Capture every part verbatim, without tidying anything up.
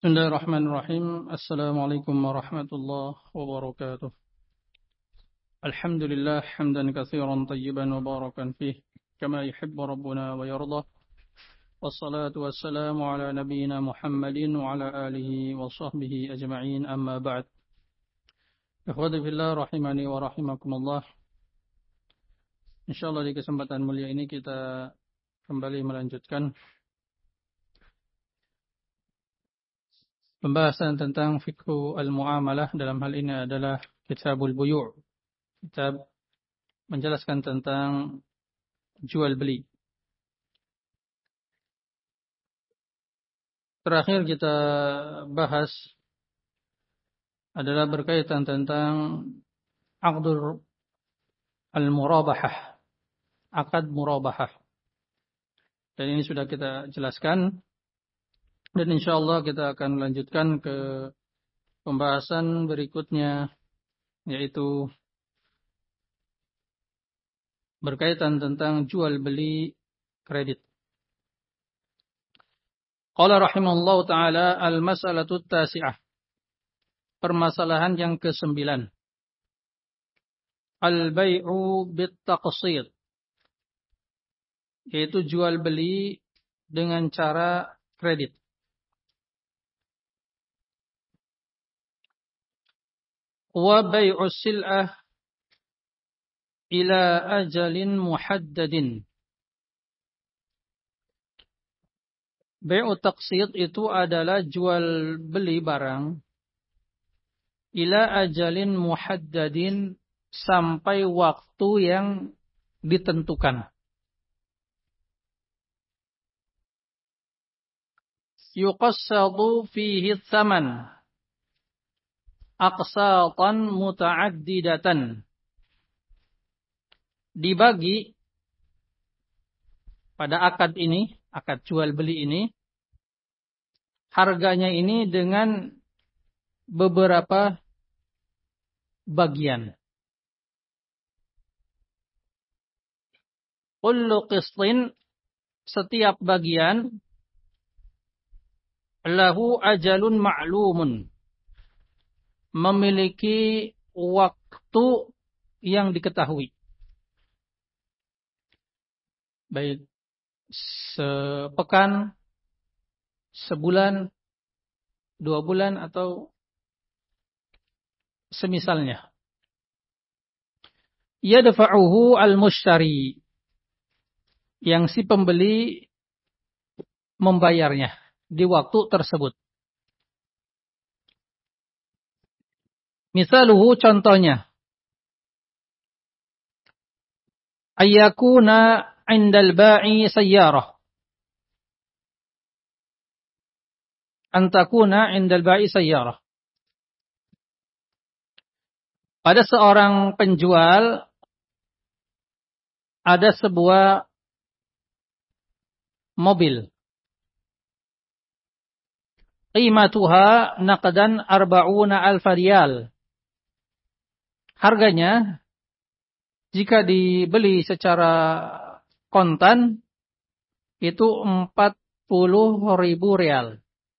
Bismillahirrahmanirrahim. Assalamualaikum warahmatullahi wabarakatuh. Alhamdulillah hamdan katsiran tayyiban mubarakan fih kama yuhibbu rabbuna wa yardah. Wassalatu wassalamu ala nabiyyina Muhammadin wa ala alihi wa sahbihi ajma'in, amma ba'd. Ikhwati fillah rahimani wa rahimakumullah. Insyaallah di kesempatan mulia ini kita kembali melanjutkan pembahasan tentang fikhu al-muamalah. Dalam hal ini adalah Kitabul Buyu', kitab menjelaskan tentang jual beli. Terakhir kita bahas adalah berkaitan tentang aqdur al-murabahah, akad murabahah. Dan ini sudah kita jelaskan. Dan insyaallah kita akan melanjutkan ke pembahasan berikutnya, yaitu berkaitan tentang jual beli kredit. Qala rahimallahu ta'ala al-mas'alatu tasi'ah. Permasalahan yang kesembilan. Al-bay'u bit-taqsid. Yaitu jual beli dengan cara kredit. Wa bay'us sil'ah ila ajalin muhaddadin. Bay'u taqsid itu adalah jual beli barang ila ajalin muhaddadin, sampai waktu yang ditentukan. Yuqassadu fihi tsaman aqsatan muta'addidatan. Dibagi pada akad ini, akad jual beli ini, harganya ini dengan beberapa bagian. Kullu qistin, setiap bagian, lahu ajalun ma'lumun, memiliki waktu yang diketahui. Baik sepekan, sebulan, dua bulan, atau semisalnya. Yadfa'uhu al-mushtari, yang si pembeli membayarnya di waktu tersebut. Misaluhu, contohnya, ayyakuna indal ba'i sayyarah, antakuna indal ba'i sayyarah. Pada seorang penjual ada sebuah mobil. Qimatuha naqdan arba'una alfa riyal. Harganya jika dibeli secara kontan itu empat puluh ribu rial.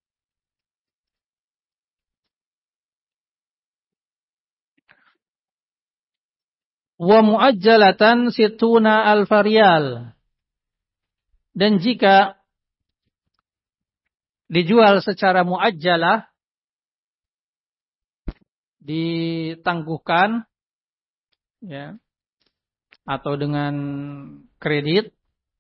Wa muajjalatan situna alfa riyal. Dan jika dijual secara muajjalah, ditangguhkan, ya, atau dengan kredit,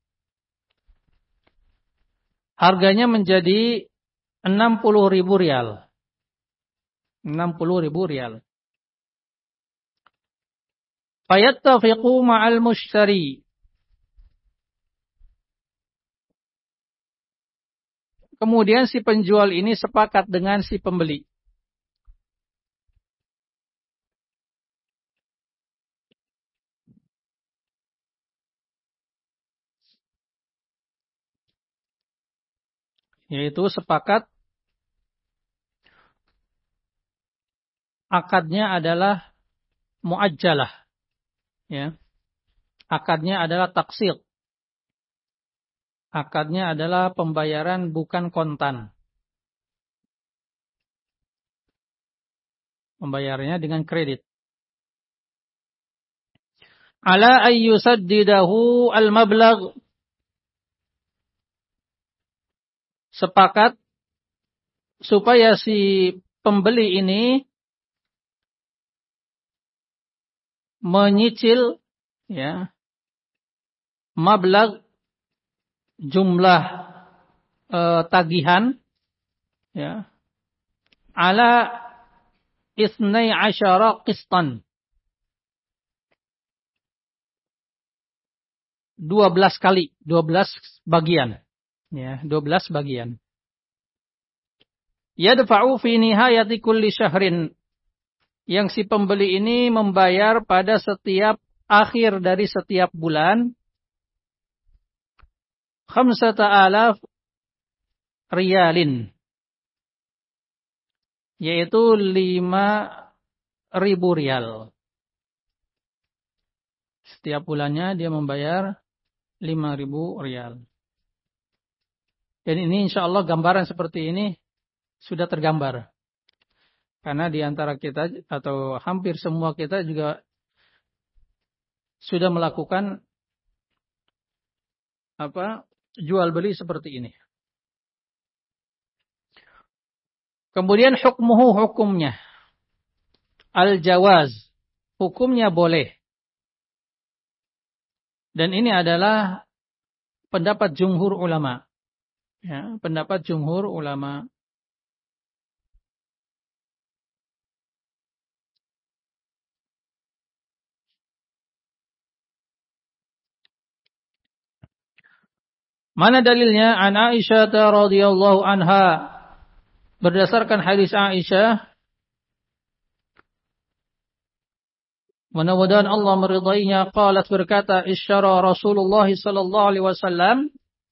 harganya menjadi enam puluh ribu rial. enam puluh ribu rial. Fayattafiqu ma'al mushtari. Kemudian si penjual ini sepakat dengan si pembeli. Yaitu sepakat akadnya adalah muajjalah. Ya. Akadnya adalah taqsid. Akadnya adalah pembayaran bukan kontan. membayarnya dengan kredit. Ala ayyusaddidahu al-mablagh, sepakat supaya si pembeli ini menyicil ya mablagh, jumlah e, tagihan ya ala isnai asyara qistan, dua belas kali, dua belas bagian ya, dua belas bagian. Yadfa'u fi nihayati kulli syahrin, yang si pembeli ini membayar pada setiap akhir dari setiap bulan khamsata alaf riyalin, yaitu lima ribu rial. Setiap bulannya dia membayar lima ribu rial. Dan ini insya Allah gambaran seperti ini sudah tergambar. Karena di antara kita atau hampir semua kita juga sudah melakukan apa jual beli seperti ini. Kemudian hukmuhu, hukumnya. Al-jawaz, hukumnya boleh. Dan ini adalah pendapat jumhur ulama. Ya, pendapat jumhur ulama. Mana dalilnya? An Aisyah radhiyallahu anha, berdasarkan hadis Aisyah, mudah-mudahan Allah meridainya, qalat, berkata, isyara Rasulullah sallallahu alaihi wasallam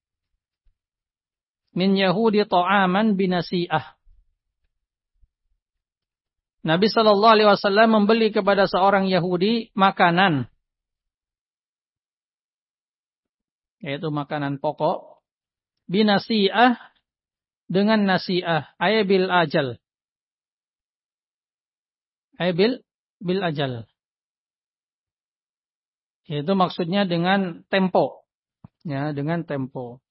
min Yahudi ta'aman binasi'ah. Nabi sallallahu alaihi wasallam membeli kepada seorang Yahudi makanan, yaitu makanan pokok, binasi'ah, dengan nasi'ah, ay bil ajal. Ay bil, bil ajal. Itu maksudnya dengan tempo. Ya, dengan tempo.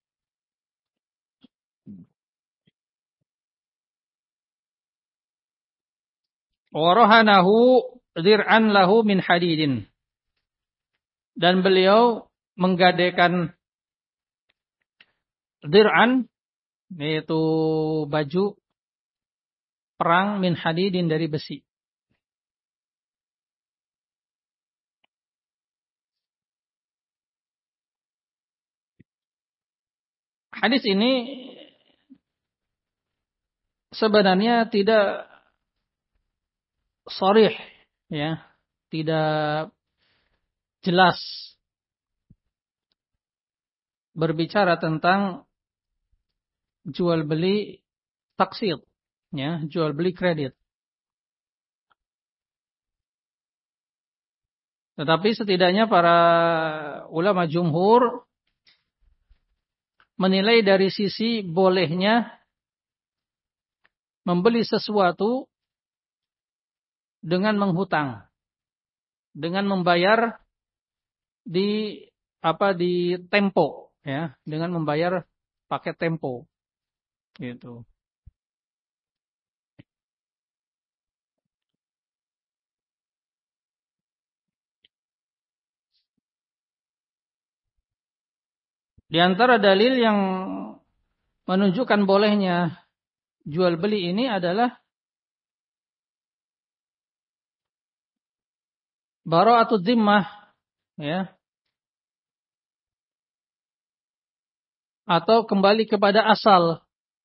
Warahanahu dir'an lahu min hadidin. Dan beliau menggadaikan dir'an, yaitu baju perang, min hadidin, dari besi. Hadis ini sebenarnya tidak sharih, ya, tidak jelas berbicara tentang jual beli taksid, ya, jual beli kredit. Tetapi setidaknya para ulama jumhur menilai dari sisi bolehnya membeli sesuatu dengan menghutang, dengan membayar di apa di tempo, ya, dengan membayar pakai tempo, gitu. Di antara dalil yang menunjukkan bolehnya jual beli ini adalah bara'atud dhimmah, ya, atau kembali kepada asal.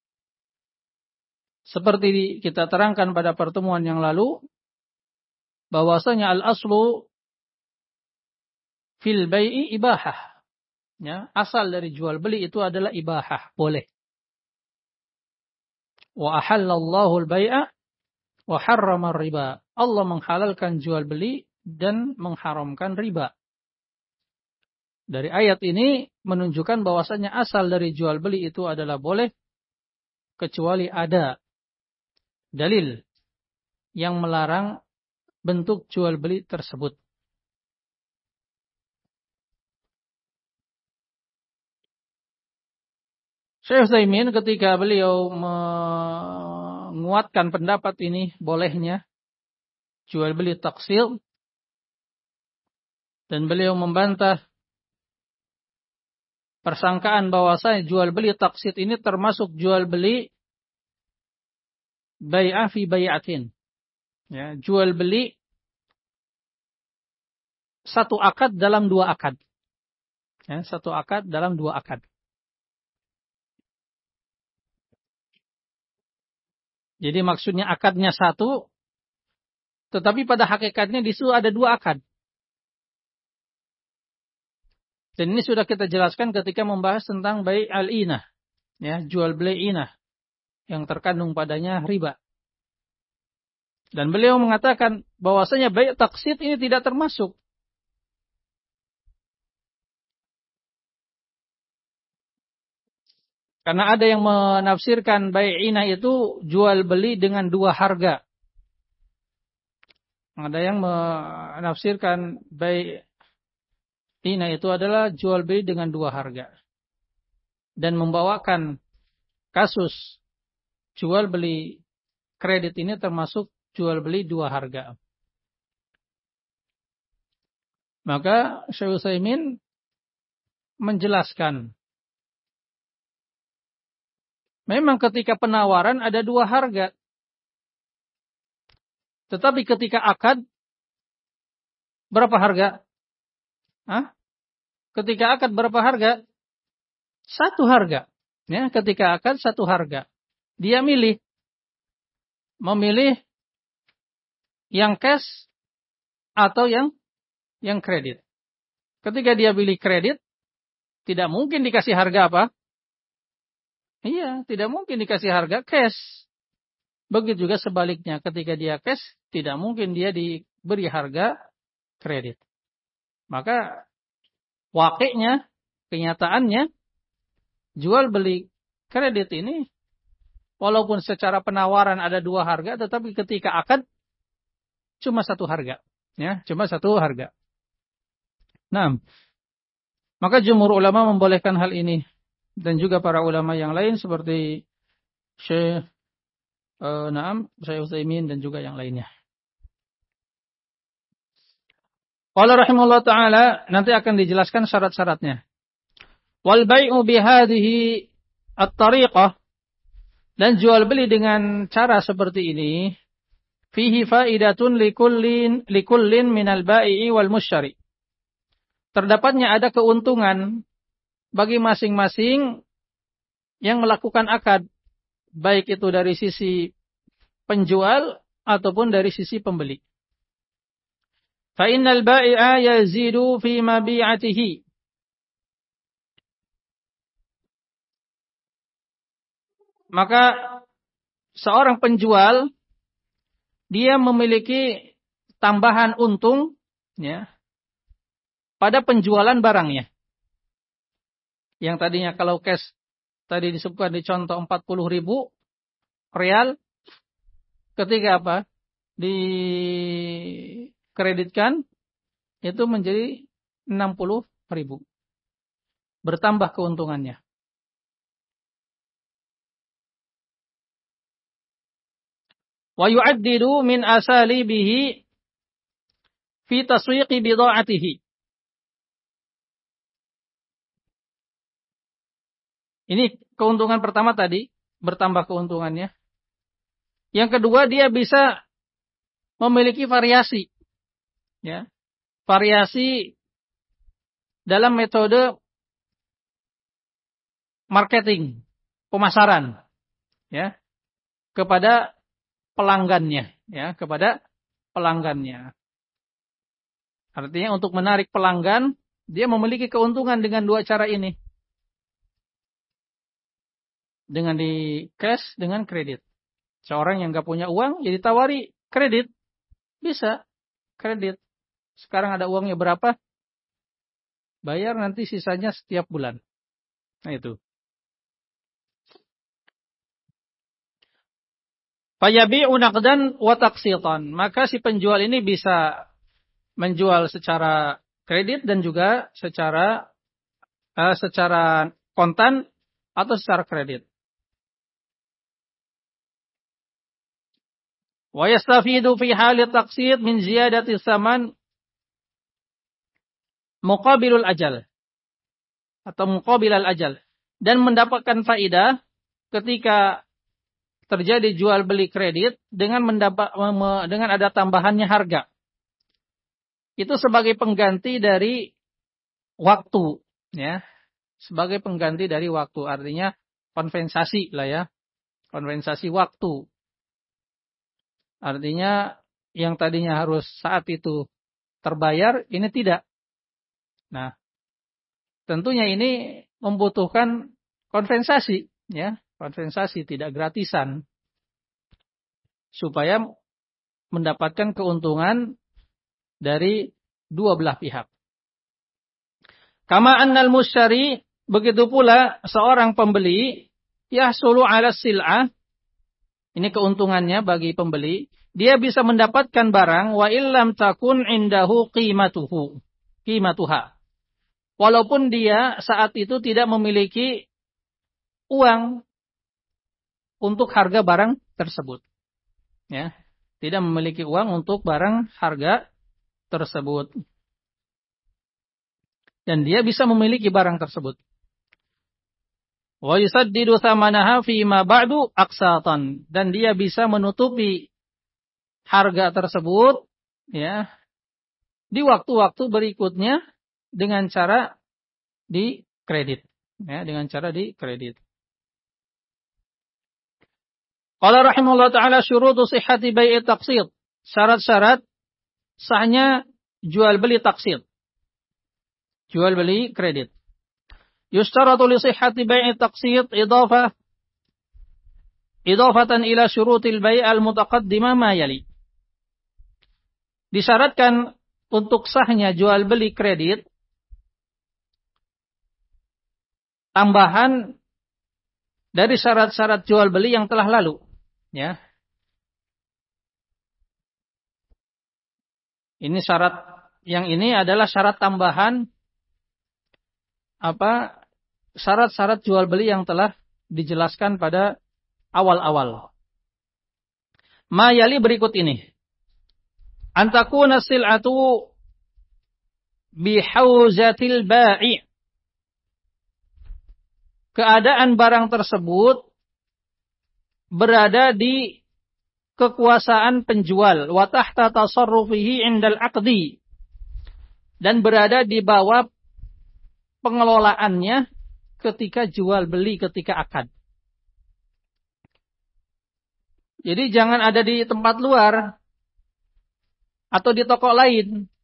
Seperti kita terangkan pada pertemuan yang lalu, bahwasanya al-aslu fil bai'i ibahah. Ya, asal dari jual beli itu adalah ibahah, boleh. Wa ahallallahu al-bai'a wa harrama riba. Allah menghalalkan jual beli dan mengharamkan riba. Dari ayat ini menunjukkan bahwasanya asal dari jual beli itu adalah boleh, kecuali ada dalil yang melarang bentuk jual beli tersebut. Syekh Utsaimin ketika beliau menguatkan pendapat ini bolehnya jual beli taksil, dan beliau membantah persangkaan bahwasanya jual beli taksid ini termasuk jual beli bai'ah fi bai'atin. Ya, jual beli satu akad dalam dua akad. Ya, satu akad dalam dua akad. Jadi maksudnya akadnya satu, tetapi pada hakikatnya di situ ada dua akad. Dan ini sudah kita jelaskan ketika membahas tentang bai' al-inah. Ya, jual beli inah. Yang terkandung padanya riba. Dan beliau mengatakan bahwasanya bai' taksid ini tidak termasuk. Karena ada yang menafsirkan bai' inah itu jual beli dengan dua harga. Ada yang menafsirkan bai' inah itu adalah jual beli dengan dua harga. Dan membawakan kasus jual beli kredit ini termasuk jual beli dua harga. Maka Syekh Utsaimin menjelaskan, memang ketika penawaran ada dua harga. Tetapi ketika akad, berapa harga? Hah? Ketika akad berapa harga? Satu harga. Ya, ketika akad satu harga. Dia milih. Memilih yang cash atau yang yang kredit. Ketika dia pilih kredit, tidak mungkin dikasih harga apa? Iya, tidak mungkin dikasih harga cash. Begitu juga sebaliknya, ketika dia cash, tidak mungkin dia diberi harga kredit. Maka wakilnya, kenyataannya, jual beli kredit ini, walaupun secara penawaran ada dua harga, tetapi ketika akad, cuma satu harga. Ya, cuma satu harga. Nah, maka jumhur ulama membolehkan hal ini. Dan juga para ulama yang lain seperti Syekh uh, Naam, Syekh Utsaimin dan juga yang lainnya. Qala rahimahullah ta'ala, nanti akan dijelaskan syarat-syaratnya. Wal bai'u bihadhihi at-tariqah, dan jual beli dengan cara seperti ini, fihi faidatun likullin likullin minal bai'i wal musyrari. Terdapatnya ada keuntungan bagi masing-masing yang melakukan akad, baik itu dari sisi penjual ataupun dari sisi pembeli. Fa innal bai'a yazidu fi mabi'atihi. Maka seorang penjual dia memiliki tambahan untung, ya, pada penjualan barangnya. Yang tadinya kalau cash tadi disebutkan di contoh empat puluh ribu real, ketika apa? Dikreditkan itu menjadi enam puluh ribu. Bertambah keuntungannya. Wa yu'addidu min asalibihi fi taswiqi bidha'atihi. Ini keuntungan pertama tadi, bertambah keuntungannya. Yang kedua, dia bisa memiliki variasi. Ya. Variasi dalam metode marketing, pemasaran, ya, kepada pelanggannya, ya, kepada pelanggannya. Artinya untuk menarik pelanggan, dia memiliki keuntungan dengan dua cara ini. Dengan di cash, dengan kredit. Seorang yang nggak punya uang, ya ditawari kredit. Bisa, kredit. Sekarang ada uangnya berapa? Bayar nanti sisanya setiap bulan. Nah itu. Fayabi'u naqdan wa taqsitan. Maka si penjual ini bisa menjual secara kredit dan juga secara uh, secara kontan atau secara kredit. Wa yastafidu fi hali taqsid min ziyadati tsaman muqabilul ajal atau muqabilal ajal, dan mendapatkan faidah ketika terjadi jual beli kredit dengan mendapat dengan ada tambahannya harga. Itu sebagai pengganti dari waktu, ya. Sebagai pengganti dari waktu, artinya kompensasi lah ya. Kompensasi waktu. Artinya yang tadinya harus saat itu terbayar, ini tidak. Nah, tentunya ini membutuhkan kompensasi, ya, kompensasi tidak gratisan, supaya mendapatkan keuntungan dari dua belah pihak. Kama annal mushtari, begitu pula seorang pembeli, yahsulu ala sil'ah, ini keuntungannya bagi pembeli, dia bisa mendapatkan barang wa illam takun indahu qimatuhu, qimatuha. Walaupun dia saat itu tidak memiliki uang untuk harga barang tersebut. Ya, tidak memiliki uang untuk barang harga tersebut. Dan dia bisa memiliki barang tersebut. Wa yusaddidu thamanaha fi ma ba'du aqsatan, dan dia bisa menutupi harga tersebut, ya, di waktu-waktu berikutnya dengan cara di kredit, ya, dengan cara di kredit. Qala rahimahullah ta'ala syurutu sihhati bai'i taqsid. Syarat-syarat sahnya jual beli taqsid. Jual beli kredit. Yushtaratu li sihhati bai'i taqsid idafah idafatan ila syurutil bai' al-mutaqaddimah ma yali. Disyaratkan untuk sahnya jual beli kredit tambahan dari syarat-syarat jual beli yang telah lalu, ya. Ini syarat yang ini adalah syarat tambahan apa? Syarat-syarat jual beli yang telah dijelaskan pada awal-awal. Mayali berikut ini. Antakuna sil'atu bihauzatil ba'i. Keadaan barang tersebut berada di kekuasaan penjual, wa tahta tasarrufihi indal aqdi, dan berada di bawah pengelolaannya ketika jual beli, ketika akad. Jadi jangan ada di tempat luar atau di toko lain,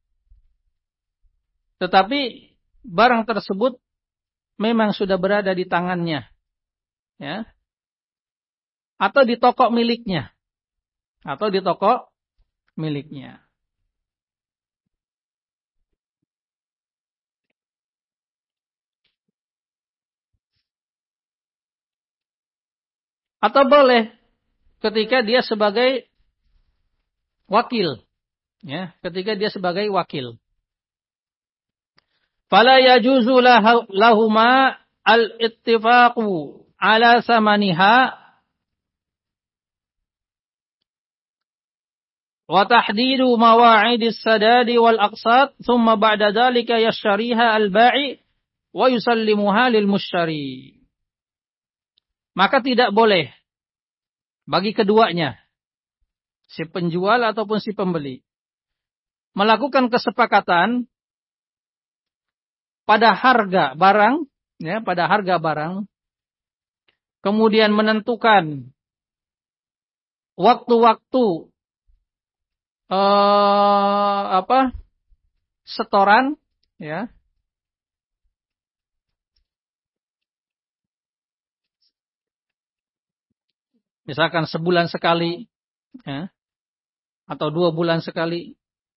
tetapi barang tersebut memang sudah berada di tangannya, ya, atau di toko miliknya, atau di toko miliknya. Atau boleh ketika dia sebagai wakil, ya, ketika dia sebagai wakil. Fala yajuzu lahuma al-ittifaqu ala samaniha wa tahdidu mawa'idis sadadi wal aqsat thumma ba'da dhalika yashtariha al-ba'i wa yusallimuha lil mushtari. Maka tidak boleh bagi keduanya, si penjual ataupun si pembeli, melakukan kesepakatan pada harga barang, ya, pada harga barang, kemudian menentukan waktu-waktu eh, apa setoran, ya, misalkan sebulan sekali, ya, atau dua bulan sekali.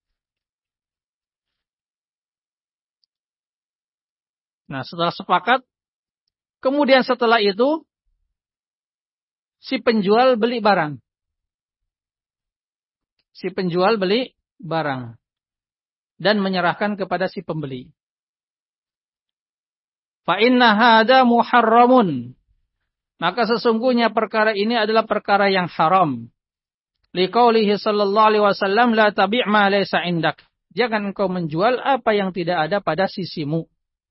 Nah, setelah sepakat, kemudian setelah itu si penjual beli barang. Si penjual beli barang dan menyerahkan kepada si pembeli. Fa inna hada muharramun. Maka sesungguhnya perkara ini adalah perkara yang haram. Liqaulihi sallallahu alaihi wasallam la tabi' ma laysa indak. Jangan engkau menjual apa yang tidak ada pada sisimu.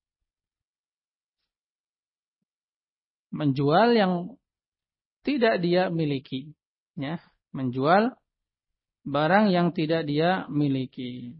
Menjual yang tidak dia miliki, ya, menjual barang yang tidak dia miliki.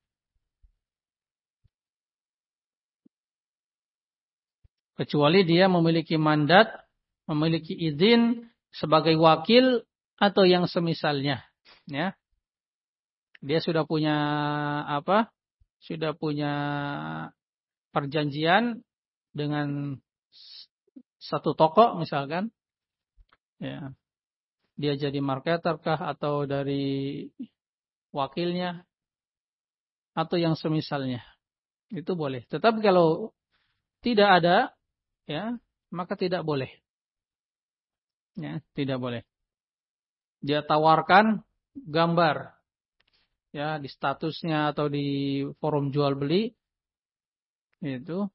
Kecuali dia memiliki mandat, memiliki izin sebagai wakil atau yang semisalnya, ya. Dia sudah punya apa? Sudah punya perjanjian dengan satu toko misalkan, ya. Dia jadi marketer kah atau dari wakilnya atau yang semisalnya, itu boleh. Tetapi kalau tidak ada, ya, maka tidak boleh, ya, tidak boleh. Dia tawarkan gambar, ya, di statusnya atau di forum jual beli, itu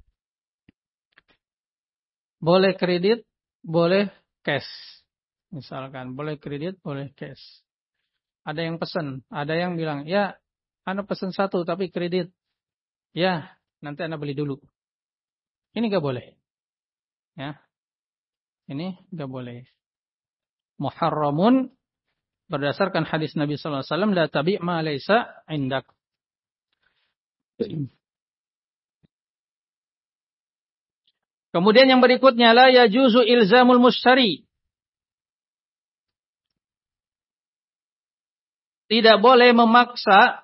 boleh kredit, boleh cash. Misalkan boleh kredit, boleh cash. Ada yang pesan, ada yang bilang, ya, Anda pesan satu tapi kredit. Ya, nanti Anda beli dulu. Ini gak boleh. Ya, ini gak boleh. Muharramun berdasarkan hadis Nabi sallallahu alaihi wasallam, la tabi' ma laysa indak. Kemudian yang berikutnya, la yajuzu ilzamul mushtari. Tidak boleh memaksa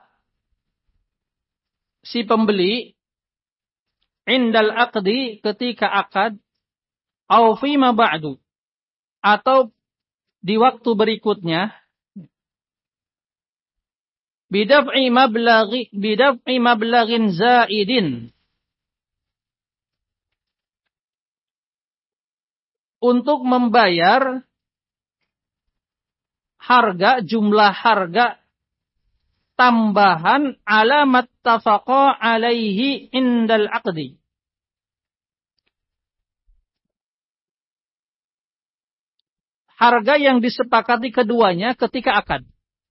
si pembeli indal aqdi, ketika akad, au fima ba'du, atau di waktu berikutnya, bidaf'i mablaghi bidaf'i mablaghin zaidin, untuk membayar harga, jumlah harga tambahan alamat tafaqa alaihi indal aqdi. Harga yang disepakati keduanya ketika akad.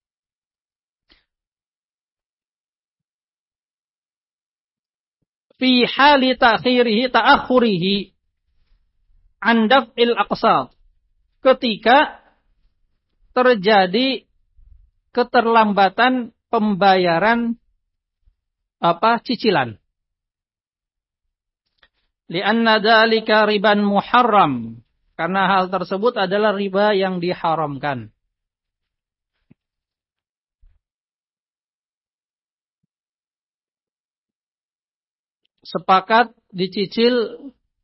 Fi hali ta'khirihi ta'akhurihi an daf'il aqsad. Ketika terjadi keterlambatan pembayaran apa cicilan. Li'anna dzalika riban muharram. Karena hal tersebut adalah riba yang diharamkan. Sepakat dicicil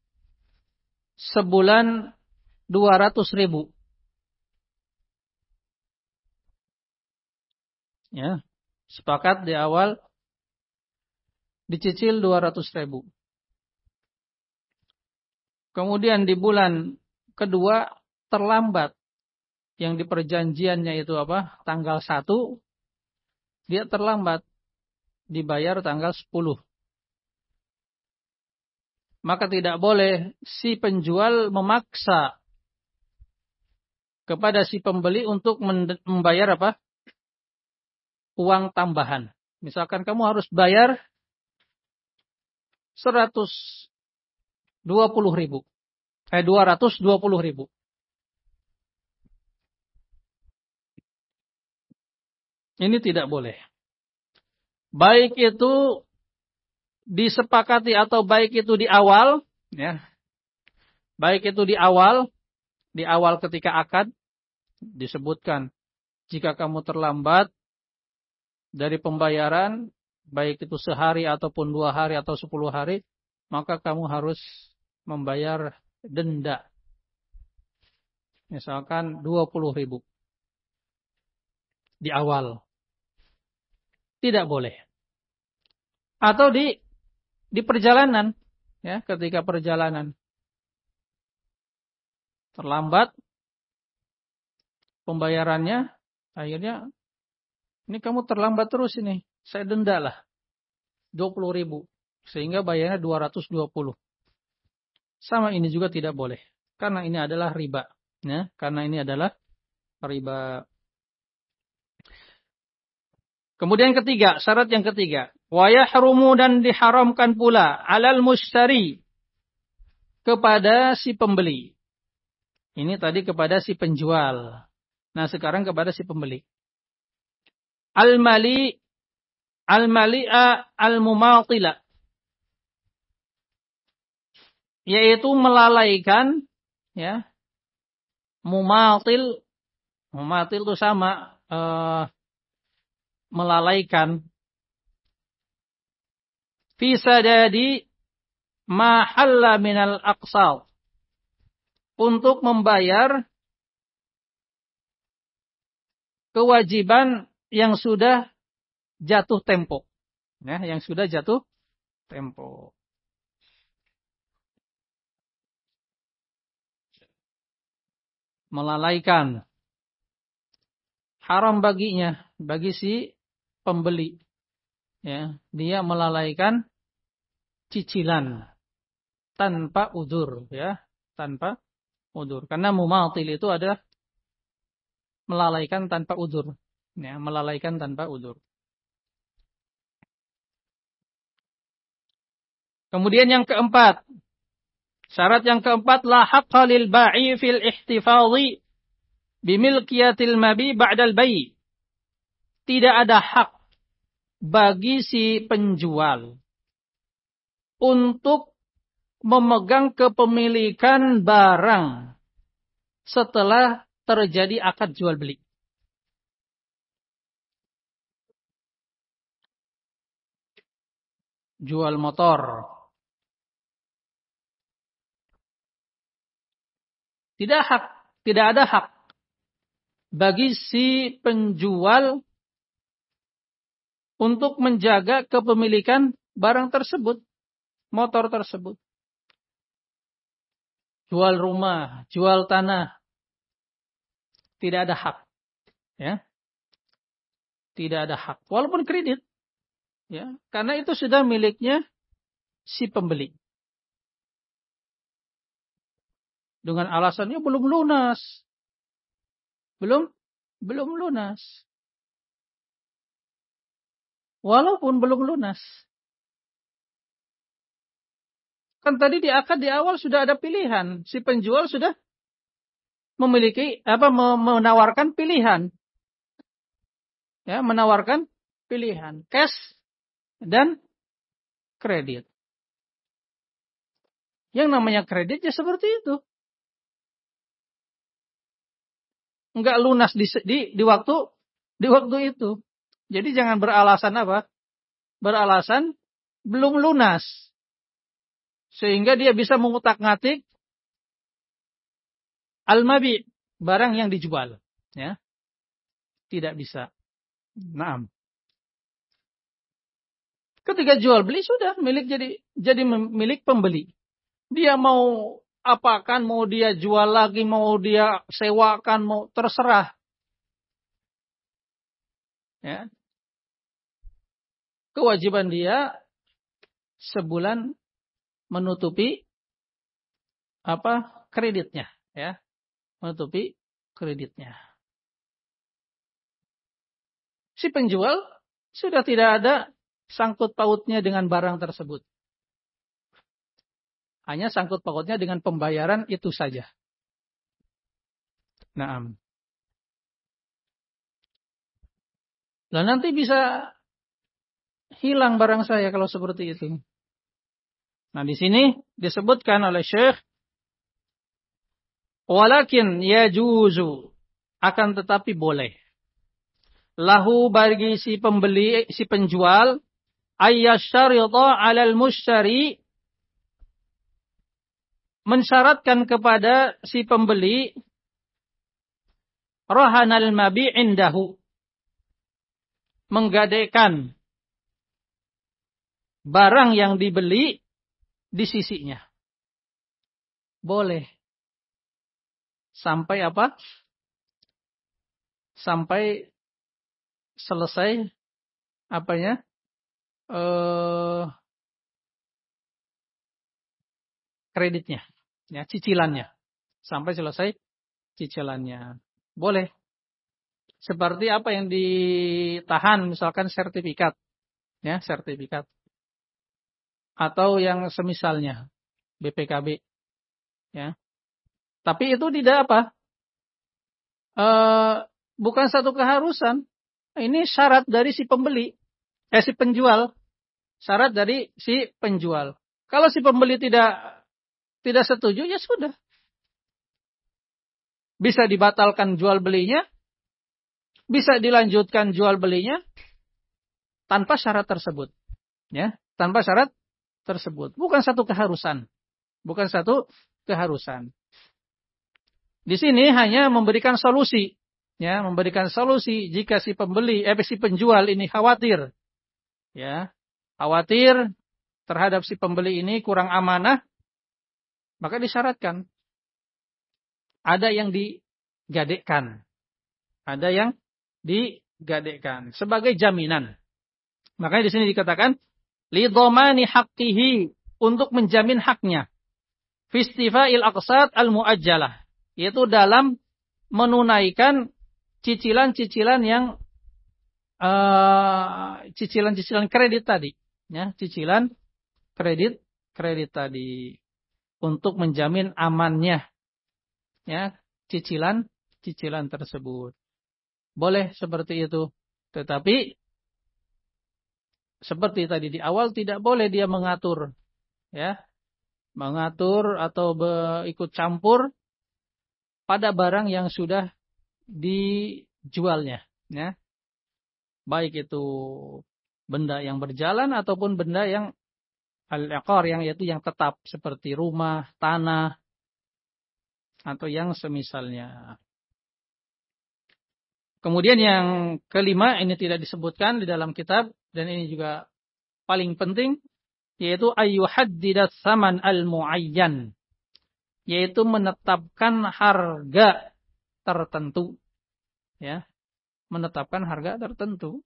sebulan dua ratus ribu. Ya, sepakat di awal dicicil dua ratus ribu. Kemudian di bulan kedua terlambat, yang di perjanjiannya itu apa? Tanggal satu, dia terlambat, dibayar tanggal sepuluh. Maka tidak boleh si penjual memaksa kepada si pembeli untuk membayar apa? Uang tambahan. Misalkan kamu harus bayar seratus dua puluh ribu. Eh, dua ratus dua puluh ribu. Ini tidak boleh. Baik itu disepakati atau baik itu di awal, ya. Baik itu di awal, di awal ketika akad disebutkan, jika kamu terlambat dari pembayaran, baik itu sehari ataupun dua hari atau sepuluh hari, maka kamu harus membayar denda. Misalkan dua puluh ribu. Di awal. Tidak boleh. Atau di di perjalanan, ya, ketika perjalanan terlambat pembayarannya, akhirnya Ini kamu terlambat terus ini. Saya denda lah. dua puluh ribu. Sehingga bayarnya dua ratus dua puluh. Sama ini juga tidak boleh. Karena ini adalah riba. Ya, karena ini adalah riba. Kemudian yang ketiga, syarat yang ketiga. Wa yahrumu, dan diharamkan pula alal mushtari, kepada si pembeli. Ini tadi kepada si penjual. Nah, sekarang kepada si pembeli. Al-mali al-mali'a al-mumatila, yaitu melalaikan, ya. Mumatil, mumatil itu sama uh, melalaikan. Fi sadadi ma halla minal aqsal, untuk membayar kewajiban yang sudah jatuh tempo. Ya, yang sudah jatuh tempo. Melalaikan. Haram baginya, bagi si pembeli. Ya, dia melalaikan cicilan tanpa udzur, ya, tanpa udzur. Karena mumatil itu adalah melalaikan tanpa udzur. Ya, melalaikan tanpa udzur. Kemudian yang keempat, syarat yang keempat, la haqqa lil ba'i fil ihtifadhi bimilkiyatil mabi ba'dal bai'. Tidak ada hak bagi si penjual untuk memegang kepemilikan barang setelah terjadi akad jual beli. Jual motor. Tidak hak, tidak ada hak bagi si penjual untuk menjaga kepemilikan barang tersebut, motor tersebut. Jual rumah, jual tanah, tidak ada hak. Ya. Tidak ada hak. Walaupun kredit. Ya. Karena itu sudah miliknya si pembeli. Dengan alasannya belum lunas. Belum, belum lunas. Walaupun belum lunas. Kan tadi di akad di awal sudah ada pilihan. Si penjual sudah memiliki apa menawarkan pilihan. Ya, menawarkan pilihan cash dan kredit. Yang namanya kredit ya seperti itu. Enggak lunas di, di di waktu di waktu itu. Jadi jangan beralasan apa? Beralasan belum lunas. Sehingga dia bisa mengutak-ngatik al-mabi, barang yang dijual, ya. Tidak bisa. Naam. Ketika jual beli sudah milik jadi jadi milik pembeli. Dia mau apakan, mau dia jual lagi, mau dia sewakan, mau terserah. Ya. Kewajiban dia sebulan menutupi apa kreditnya, ya. Menutupi kreditnya. Si penjual sudah tidak ada sangkut pautnya dengan barang tersebut. Hanya sangkut pautnya dengan pembayaran itu saja. Naam. Lah nanti bisa hilang barang saya kalau seperti itu. Nah, di sini disebutkan oleh Syekh, walakin yajuzu, akan tetapi boleh. Lahu, bagi si pembeli, si penjual, ayyasyarita 'alal mushtari, mensyaratkan kepada si pembeli, rahanal mabi indahu, menggadaikan barang yang dibeli di sisinya. Boleh. Sampai apa? Sampai selesai apanya? Eh, kreditnya, ya, cicilannya. Sampai selesai cicilannya. Boleh. Seperti apa yang ditahan, misalkan sertifikat, ya, sertifikat. Atau yang semisalnya, B P K B, ya. Tapi itu tidak apa? Eh, bukan satu keharusan. Ini syarat dari si pembeli, eh si penjual. Syarat dari si penjual. Kalau si pembeli tidak tidak setuju, ya sudah. Bisa dibatalkan jual belinya, bisa dilanjutkan jual belinya tanpa syarat tersebut, ya, tanpa syarat tersebut. Bukan satu keharusan, bukan satu keharusan. Di sini hanya memberikan solusi, ya, memberikan solusi jika si pembeli, eh si penjual ini khawatir, ya, khawatir terhadap si pembeli ini kurang amanah, maka disyaratkan ada yang digadekkan, ada yang digadekkan sebagai jaminan. Makanya di sini dikatakan lidhamani haqqihi, untuk menjamin haknya, fistifa'il aqsat al-muajjalah, yaitu dalam menunaikan cicilan-cicilan yang uh, cicilan-cicilan kredit tadi, ya, cicilan kredit kredit tadi, untuk menjamin amannya, ya, cicilan cicilan tersebut. Boleh seperti itu, tetapi seperti tadi di awal tidak boleh dia mengatur, ya, mengatur atau ikut campur pada barang yang sudah dijualnya, ya. Baik itu benda yang berjalan ataupun benda yang al-iqar, yang yaitu yang tetap seperti rumah, tanah atau yang semisalnya. Kemudian yang kelima, ini tidak disebutkan di dalam kitab dan ini juga paling penting, yaitu ayyuhaddidas saman al-muayyan, yaitu menetapkan harga tertentu, ya, menetapkan harga tertentu.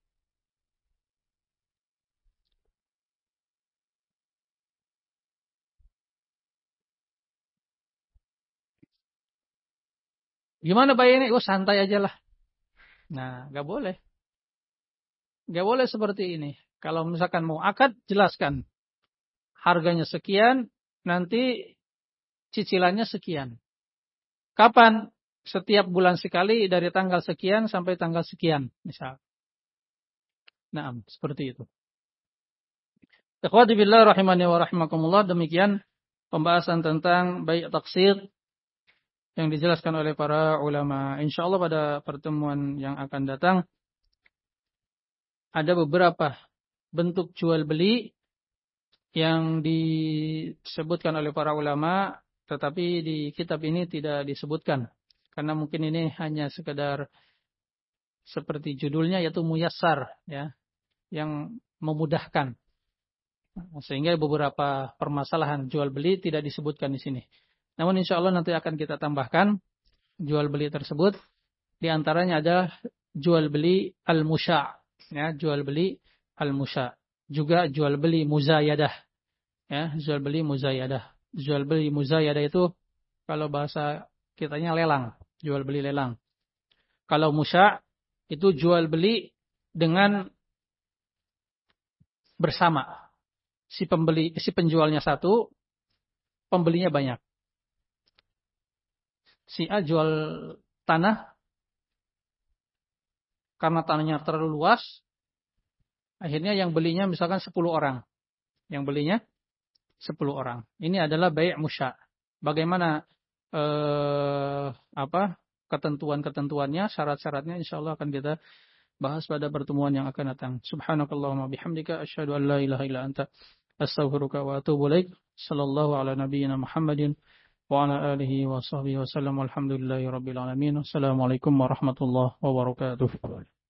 Gimana bayarnya? Oh, santai aja lah. Nah, nggak boleh. Nggak boleh seperti ini. Kalau misalkan mau akad, jelaskan. Harganya sekian, nanti cicilannya sekian. Kapan? Setiap bulan sekali dari tanggal sekian sampai tanggal sekian, misal. Nah, seperti itu. Ikhwati billah rahimani wa rahimakumullah, demikian pembahasan tentang bai' taqsid yang dijelaskan oleh para ulama. Insyaallah pada pertemuan yang akan datang ada beberapa bentuk jual beli yang disebutkan oleh para ulama, tetapi di kitab ini tidak disebutkan. Karena mungkin ini hanya sekedar seperti judulnya, yaitu muyassar, ya, yang memudahkan. Sehingga beberapa permasalahan jual beli tidak disebutkan di sini. Namun insya Allah nanti akan kita tambahkan jual beli tersebut. Di antaranya ada jual beli al-musya', ya, jual beli al-musya'. Juga jual beli muzayadah, ya, jual beli muzayadah. Jual beli muzayadah itu kalau bahasa kitanya lelang, jual beli lelang. Kalau musya' itu jual beli dengan bersama. Si pembeli, si penjualnya satu, pembelinya banyak. Si A jual tanah, karena tanahnya terlalu luas, akhirnya yang belinya misalkan sepuluh orang. Yang belinya sepuluh orang. Ini adalah bai' musya'. Bagaimana eh, apa ketentuan-ketentuannya, syarat-syaratnya, insyaallah akan kita bahas pada pertemuan yang akan datang. Subhanakallahumma bihamdika asyhadu an la ilaha illa anta astaghfiruka wa atubu ilaik. Sallallahu ala nabiyyina Muhammadin wa ala alihi wa sahbihi wa sallam. Alhamdulillahi rabbil alamin. Assalamualaikum warahmatullahi wabarakatuh.